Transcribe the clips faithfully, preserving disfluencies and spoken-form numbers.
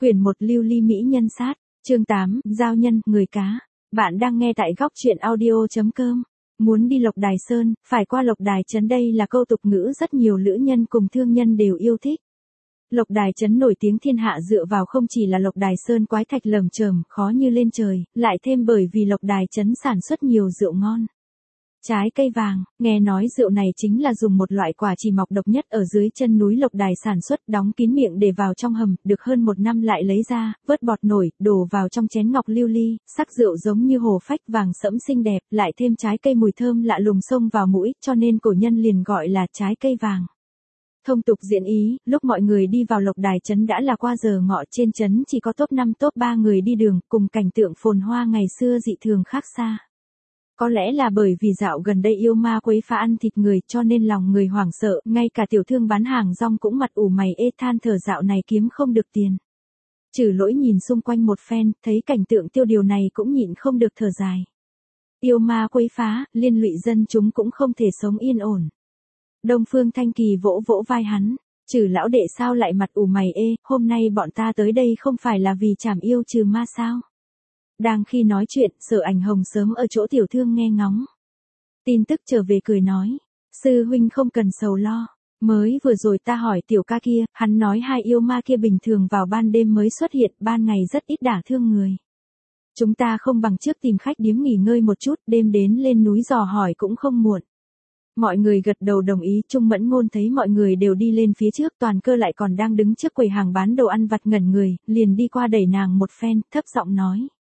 Quyển một Lưu ly mỹ nhân sát, chương tám, giao nhân, người cá. Bạn đang nghe tại góc truyện audio chấm com. Muốn đi Lộc Đài Sơn, phải qua Lộc Đài Trấn, đây là câu tục ngữ rất nhiều lữ nhân cùng thương nhân đều yêu thích. Lộc Đài Trấn nổi tiếng thiên hạ dựa vào không chỉ là Lộc Đài Sơn quái thạch lởm chởm khó như lên trời, lại thêm bởi vì Lộc Đài Trấn sản xuất nhiều rượu ngon. Trái cây vàng, nghe nói rượu này chính là dùng một loại quả chỉ mọc độc nhất ở dưới chân núi Lộc Đài sản xuất, đóng kín miệng để vào trong hầm, được hơn một năm lại lấy ra, vớt bọt nổi, đổ vào trong chén ngọc lưu ly, sắc rượu giống như hồ phách vàng sẫm xinh đẹp, lại thêm trái cây mùi thơm lạ lùng xông vào mũi, cho nên cổ nhân liền gọi là trái cây vàng. Thông tục diễn ý, lúc mọi người đi vào Lộc Đài Trấn đã là qua giờ ngọ, trên trấn chỉ có top năm top ba người đi đường, cùng cảnh tượng phồn hoa ngày xưa dị thường khác xa. Có lẽ là bởi vì dạo gần đây yêu ma quấy phá ăn thịt người cho nên lòng người hoảng sợ, ngay cả tiểu thương bán hàng rong cũng mặt ủ mày ê than thở dạo này kiếm không được tiền. Trừ Lỗi nhìn xung quanh một phen, thấy cảnh tượng tiêu điều này cũng nhịn không được thở dài. Yêu ma quấy phá, liên lụy dân chúng cũng không thể sống yên ổn. Đông Phương Thanh Kỳ vỗ vỗ vai hắn, Trừ lão đệ sao lại mặt ủ mày ê, hôm nay bọn ta tới đây không phải là vì trảm yêu trừ ma sao? Đang khi nói chuyện, Sở Ảnh Hồng sớm ở chỗ tiểu thương nghe ngóng. Tin tức trở về cười nói, sư huynh không cần sầu lo, mới vừa rồi ta hỏi tiểu ca kia, hắn nói hai yêu ma kia bình thường vào ban đêm mới xuất hiện, ban ngày rất ít đả thương người. Chúng ta không bằng trước tìm khách điếm nghỉ ngơi một chút, đêm đến lên núi dò hỏi cũng không muộn. Mọi người gật đầu đồng ý. Trung Mẫn Ngôn thấy mọi người đều đi lên phía trước, Toàn Cơ lại còn đang đứng trước quầy hàng bán đồ ăn vặt ngẩn người, liền đi qua đẩy nàng một phen, thấp giọng nói.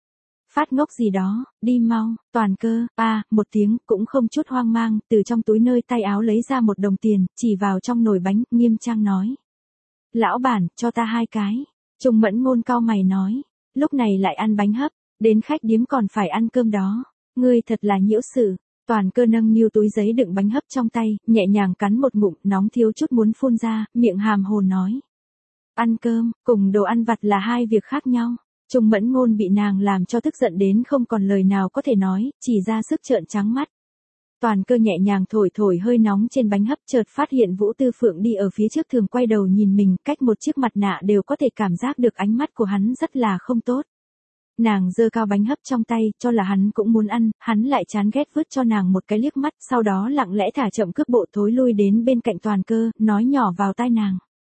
Phát ngốc gì đó, đi mau. Toàn Cơ, a, một tiếng, cũng không chút hoang mang, từ trong túi nơi tay áo lấy ra một đồng tiền, chỉ vào trong nồi bánh, nghiêm trang nói. Lão bản, cho ta hai cái. Trung Mẫn Ngôn cau mày nói, lúc này lại ăn bánh hấp, đến khách điếm còn phải ăn cơm đó. Ngươi thật là nhiễu sự. Toàn Cơ nâng niu túi giấy đựng bánh hấp trong tay, nhẹ nhàng cắn một ngụm, nóng thiếu chút muốn phun ra, miệng hàm hồ nói. Ăn cơm, cùng đồ ăn vặt là hai việc khác nhau. Trung Mẫn Ngôn bị nàng làm cho tức giận đến không còn lời nào có thể nói, chỉ ra sức trợn trắng mắt. Toàn Cơ nhẹ nhàng thổi thổi hơi nóng trên bánh hấp, chợt phát hiện Vũ Tư Phượng đi ở phía trước thường quay đầu nhìn mình, cách một chiếc mặt nạ đều có thể cảm giác được ánh mắt của hắn rất là không tốt. Nàng giơ cao bánh hấp trong tay, cho là hắn cũng muốn ăn, hắn lại chán ghét vứt cho nàng một cái liếc mắt, sau đó lặng lẽ thả chậm cước bộ thối lui đến bên cạnh Toàn Cơ, nói nhỏ vào tai nàng.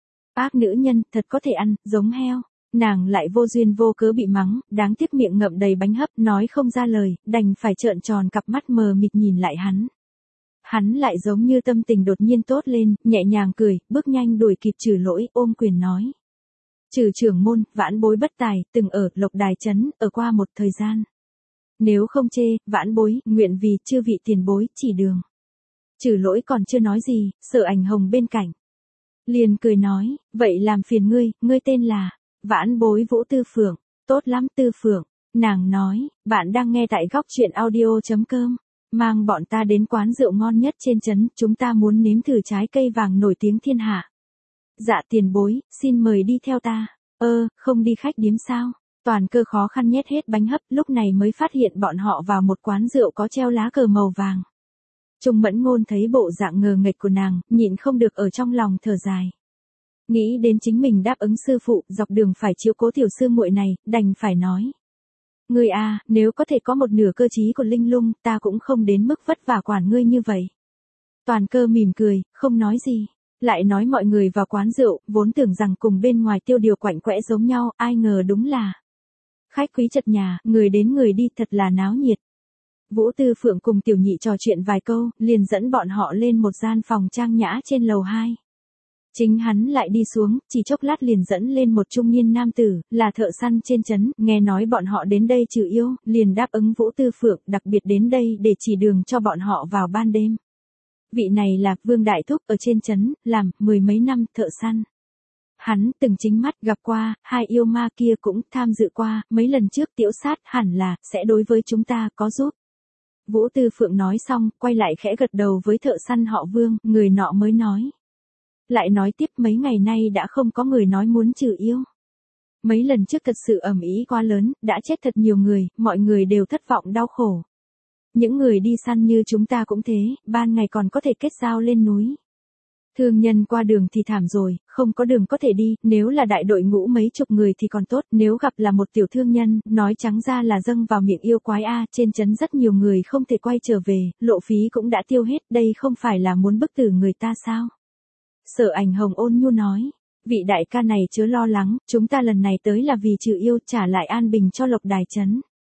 Ác nữ nhân, thật có thể ăn, giống heo. Nàng lại vô duyên vô cớ bị mắng, đáng tiếc miệng ngậm đầy bánh hấp, nói không ra lời, đành phải trợn tròn cặp mắt mờ mịt nhìn lại hắn. Hắn lại giống như tâm tình đột nhiên tốt lên, nhẹ nhàng cười, bước nhanh đuổi kịp Trừ Lỗi, ôm quyền nói. Trừ trưởng môn, vãn bối bất tài, từng ở Lộc Đài Trấn, ở qua một thời gian. Nếu không chê, vãn bối, nguyện vì chư vị tiền bối, chỉ đường. Trừ Lỗi còn chưa nói gì, Sở Ảnh Hồng bên cạnh. Liền cười nói, vậy làm phiền ngươi, ngươi tên là, vãn bối Vũ Tư Phượng, tốt lắm Tư Phượng. Nàng nói, bạn đang nghe tại góc truyện audio chấm com, mang bọn ta đến quán rượu ngon nhất trên trấn, chúng ta muốn nếm thử trái cây vàng nổi tiếng thiên hạ. Dạ tiền bối, xin mời đi theo ta. Ơ, không đi khách điếm sao? Toàn Cơ khó khăn nhét hết bánh hấp, lúc này mới phát hiện bọn họ vào một quán rượu có treo lá cờ màu vàng. Trung Mẫn Ngôn thấy bộ dạng ngờ nghệch của nàng, nhịn không được ở trong lòng thở dài. Nghĩ đến chính mình đáp ứng sư phụ, dọc đường phải chiếu cố tiểu sư muội này, đành phải nói. Ngươi à, nếu có thể có một nửa cơ trí của Linh Lung, ta cũng không đến mức vất vả quản ngươi như vậy. Toàn Cơ mỉm cười, không nói gì. Lại nói mọi người vào quán rượu, vốn tưởng rằng cùng bên ngoài tiêu điều quạnh quẽ giống nhau, ai ngờ đúng là khách quý chật nhà, người đến người đi, thật là náo nhiệt. Vũ Tư Phượng cùng Tiểu Nhị trò chuyện vài câu, liền dẫn bọn họ lên một gian phòng trang nhã trên lầu hai. Chính hắn lại đi xuống, chỉ chốc lát liền dẫn lên một trung niên nam tử, là thợ săn trên trấn, nghe nói bọn họ đến đây trừ yêu, liền đáp ứng Vũ Tư Phượng, đặc biệt đến đây để chỉ đường cho bọn họ vào ban đêm. Vị này là Vương Đại Thúc ở trên trấn, làm mười mấy năm thợ săn. Hắn từng chính mắt gặp qua, hai yêu ma kia cũng tham dự qua, mấy lần trước Tiểu Sát hẳn là sẽ đối với chúng ta có giúp. Vũ Tư Phượng nói xong, quay lại khẽ gật đầu với thợ săn họ Vương, người nọ mới nói. Lại nói tiếp mấy ngày nay đã không có người nói muốn trừ yêu. Mấy lần trước thật sự ầm ĩ quá lớn, đã chết thật nhiều người, mọi người đều thất vọng đau khổ. Những người đi săn như chúng ta cũng thế, ban ngày còn có thể kết giao lên núi. Thương nhân qua đường thì thảm rồi, không có đường có thể đi, nếu là đại đội ngũ mấy chục người thì còn tốt, nếu gặp là một tiểu thương nhân, nói trắng ra là dâng vào miệng yêu quái a, trên trấn rất nhiều người không thể quay trở về, lộ phí cũng đã tiêu hết, đây không phải là muốn bức tử người ta sao? Sở Ảnh Hồng ôn nhu nói, vị đại ca này chớ lo lắng, chúng ta lần này tới là vì trừ yêu, trả lại an bình cho Lộc Đài trấn.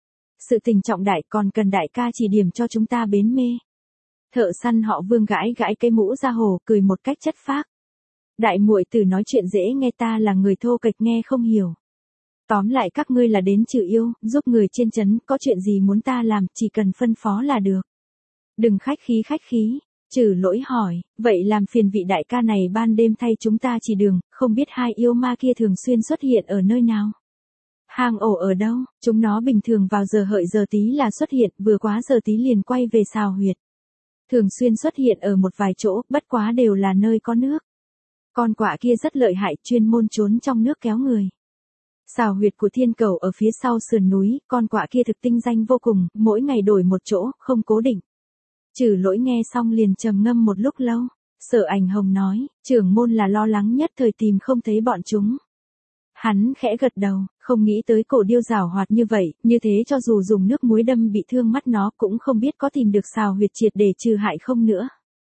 Sự tình trọng đại còn cần đại ca chỉ điểm cho chúng ta bến mê. Thợ săn họ Vương gãi gãi cây mũ ra hồ, cười một cách chất phác. Đại muội tử nói chuyện dễ nghe, ta là người thô kệch nghe không hiểu. Tóm lại các ngươi là đến trừ yêu, giúp người trên trấn, có chuyện gì muốn ta làm, chỉ cần phân phó là được. Đừng khách khí khách khí. Trừ Lỗi hỏi, vậy làm phiền vị đại ca này ban đêm thay chúng ta chỉ đường, không biết hai yêu ma kia thường xuyên xuất hiện ở nơi nào? Hang ổ ở đâu? Chúng nó bình thường vào giờ hợi giờ tí là xuất hiện, vừa quá giờ tí liền quay về xào huyệt. Thường xuyên xuất hiện ở một vài chỗ, bất quá đều là nơi có nước. Con quạ kia rất lợi hại, chuyên môn trốn trong nước kéo người. Xào huyệt của thiên cầu ở phía sau sườn núi, con quạ kia thực tinh danh vô cùng, mỗi ngày đổi một chỗ, không cố định. Trừ Lỗi nghe xong liền trầm ngâm một lúc lâu. Sở Ảnh Hồng nói, trưởng môn là lo lắng nhất thời tìm không thấy bọn chúng. Hắn khẽ gật đầu, không nghĩ tới cổ điêu giảo hoạt như vậy, như thế cho dù dùng nước muối đâm bị thương mắt nó cũng không biết có tìm được xào huyệt triệt để trừ hại không nữa.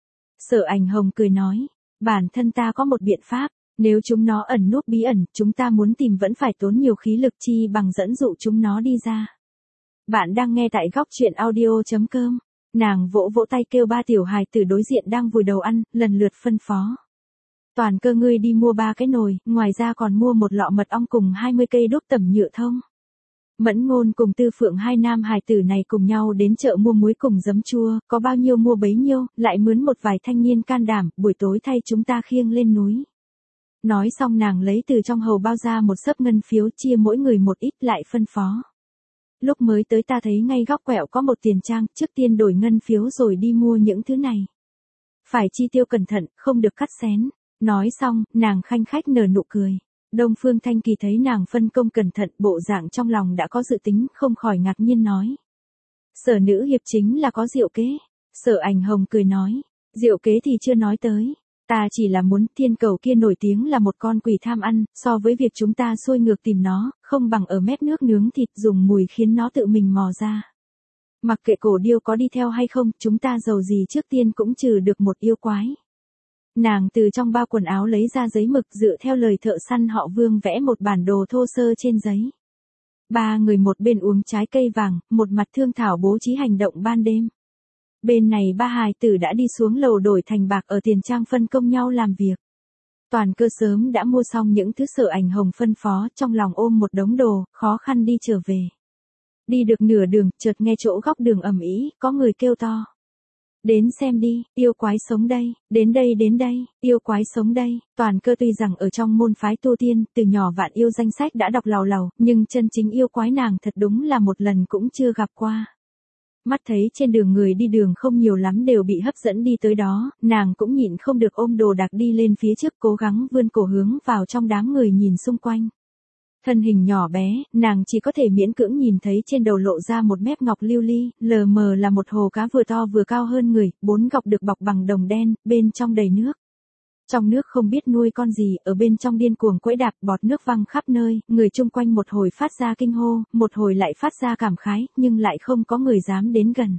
Sở Ảnh Hồng cười nói, bản thân ta có một biện pháp, nếu chúng nó ẩn núp bí ẩn, chúng ta muốn tìm vẫn phải tốn nhiều khí lực chi bằng dẫn dụ chúng nó đi ra. Bạn đang nghe tại góc truyện audio chấm com. Nàng vỗ vỗ tay kêu ba tiểu hài tử đối diện đang vùi đầu ăn, lần lượt phân phó. Toàn Cơ ngươi đi mua ba cái nồi, ngoài ra còn mua một lọ mật ong cùng hai mươi cây đúc tẩm nhựa thông. Mẫn Ngôn cùng Tư Phượng hai nam hài tử này cùng nhau đến chợ mua muối cùng giấm chua, có bao nhiêu mua bấy nhiêu, lại mướn một vài thanh niên can đảm, buổi tối thay chúng ta khiêng lên núi. Nói xong nàng lấy từ trong hầu bao ra một xấp ngân phiếu chia mỗi người một ít lại phân phó. Lúc mới tới ta thấy ngay góc quẹo có một tiền trang, trước tiên đổi ngân phiếu rồi đi mua những thứ này. Phải chi tiêu cẩn thận, không được cắt xén. Nói xong, nàng khanh khách nở nụ cười. Đông Phương Thanh Kỳ thấy nàng phân công cẩn thận, bộ dạng trong lòng đã có dự tính, không khỏi ngạc nhiên nói. Sở nữ hiệp chính là có diệu kế. Sở Ảnh Hồng cười nói, diệu kế thì chưa nói tới. Ta chỉ là muốn thiên cầu kia nổi tiếng là một con quỷ tham ăn, so với việc chúng ta xuôi ngược tìm nó, không bằng ở mép nước nướng thịt dùng mùi khiến nó tự mình mò ra. Mặc kệ cổ điêu có đi theo hay không, chúng ta giàu gì trước tiên cũng trừ được một yêu quái. Nàng từ trong bao quần áo lấy ra giấy mực dựa theo lời thợ săn họ Vương vẽ một bản đồ thô sơ trên giấy. Ba người một bên uống trái cây vàng, một mặt thương thảo bố trí hành động ban đêm. Bên này ba hài tử đã đi xuống lầu đổi thành bạc ở tiền trang phân công nhau làm việc. Toàn Cơ sớm đã mua xong những thứ Sở Ảnh Hồng phân phó, trong lòng ôm một đống đồ, khó khăn đi trở về. Đi được nửa đường, chợt nghe chỗ góc đường ầm ĩ, có người kêu to. Đến xem đi, yêu quái sống đây, đến đây đến đây, yêu quái sống đây. Toàn Cơ tuy rằng ở trong môn phái tu tiên, từ nhỏ vạn yêu danh sách đã đọc làu làu, nhưng chân chính yêu quái nàng thật đúng là một lần cũng chưa gặp qua. Mắt thấy trên đường người đi đường không nhiều lắm đều bị hấp dẫn đi tới đó, nàng cũng nhịn không được ôm đồ đạc đi lên phía trước cố gắng vươn cổ hướng vào trong đám người nhìn xung quanh. Thân hình nhỏ bé, nàng chỉ có thể miễn cưỡng nhìn thấy trên đầu lộ ra một mép ngọc lưu ly, lờ mờ là một hồ cá vừa to vừa cao hơn người, bốn gọc được bọc bằng đồng đen, bên trong đầy nước. Trong nước không biết nuôi con gì, ở bên trong điên cuồng quẫy đạp, bọt nước văng khắp nơi, người chung quanh một hồi phát ra kinh hô, một hồi lại phát ra cảm khái, nhưng lại không có người dám đến gần.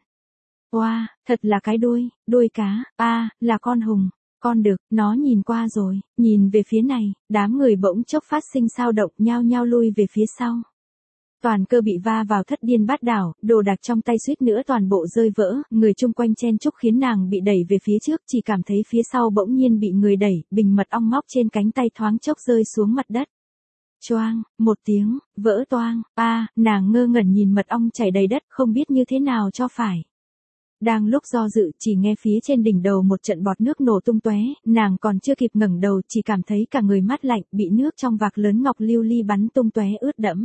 Oa, wow, thật là cái đuôi, đuôi cá, a, à, là con hùng, con đực, nó nhìn qua rồi, nhìn về phía này, đám người bỗng chốc phát sinh sao động, nhao nhao lui về phía sau. Toàn Cơ bị va vào thất điên bát đảo, đồ đạc trong tay suýt nữa toàn bộ rơi vỡ, người chung quanh chen chúc khiến nàng bị đẩy về phía trước, chỉ cảm thấy phía sau bỗng nhiên bị người đẩy, bình mật ong móc trên cánh tay thoáng chốc rơi xuống mặt đất. Choang, một tiếng, vỡ toang, a, à, nàng ngơ ngẩn nhìn mật ong chảy đầy đất, không biết như thế nào cho phải. Đang lúc do dự, chỉ nghe phía trên đỉnh đầu một trận bọt nước nổ tung tóe, nàng còn chưa kịp ngẩng đầu, chỉ cảm thấy cả người mát lạnh, bị nước trong vạc lớn ngọc lưu ly bắn tung tóe ướt đẫm.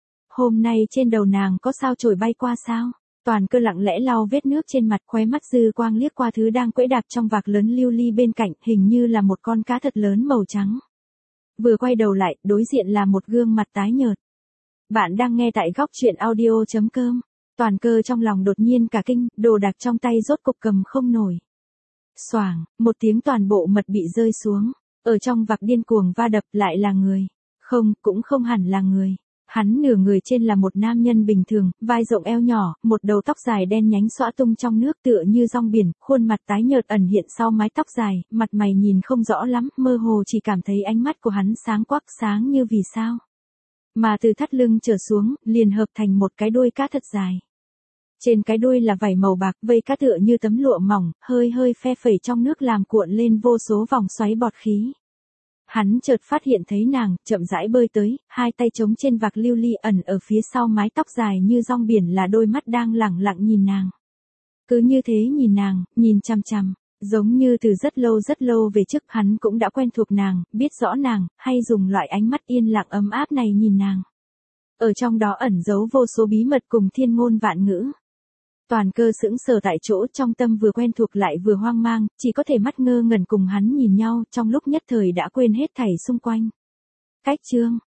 Hôm nay trên đầu nàng có sao chổi bay qua sao? Toàn Cơ lặng lẽ lau vết nước trên mặt, khóe mắt dư quang liếc qua thứ đang quẫy đạp trong vạc lớn lưu ly bên cạnh, hình như là một con cá thật lớn màu trắng. Vừa quay đầu lại, đối diện là một gương mặt tái nhợt. Bạn đang nghe tại góc truyện audio chấm com. Toàn Cơ trong lòng đột nhiên cả kinh, đồ đạc trong tay rốt cục cầm không nổi. Xoảng, một tiếng toàn bộ mật bị rơi xuống. Ở trong vạc điên cuồng va đập lại là người. Không, cũng không hẳn là người. Hắn nửa người trên là một nam nhân bình thường, vai rộng eo nhỏ, một đầu tóc dài đen nhánh xõa tung trong nước tựa như rong biển, khuôn mặt tái nhợt ẩn hiện sau mái tóc dài, mặt mày nhìn không rõ lắm, mơ hồ chỉ cảm thấy ánh mắt của hắn sáng quắc sáng như vì sao. Mà từ thắt lưng trở xuống, liền hợp thành một cái đuôi cá thật dài. Trên cái đuôi là vảy màu bạc, vây cá tựa như tấm lụa mỏng, hơi hơi phe phẩy trong nước làm cuộn lên vô số vòng xoáy bọt khí. Hắn chợt phát hiện thấy nàng, chậm rãi bơi tới, hai tay chống trên vạc lưu ly ẩn ở phía sau mái tóc dài như rong biển là đôi mắt đang lẳng lặng nhìn nàng. Cứ như thế nhìn nàng, nhìn chằm chằm, giống như từ rất lâu rất lâu về trước hắn cũng đã quen thuộc nàng, biết rõ nàng, hay dùng loại ánh mắt yên lặng ấm áp này nhìn nàng. Ở trong đó ẩn giấu vô số bí mật cùng thiên ngôn vạn ngữ. Toàn cơ sững sờ tại chỗ, trong tâm vừa quen thuộc lại vừa hoang mang, chỉ có thể mắt ngơ ngẩn cùng hắn nhìn nhau, trong lúc nhất thời đã quên hết thảy xung quanh. Cách chương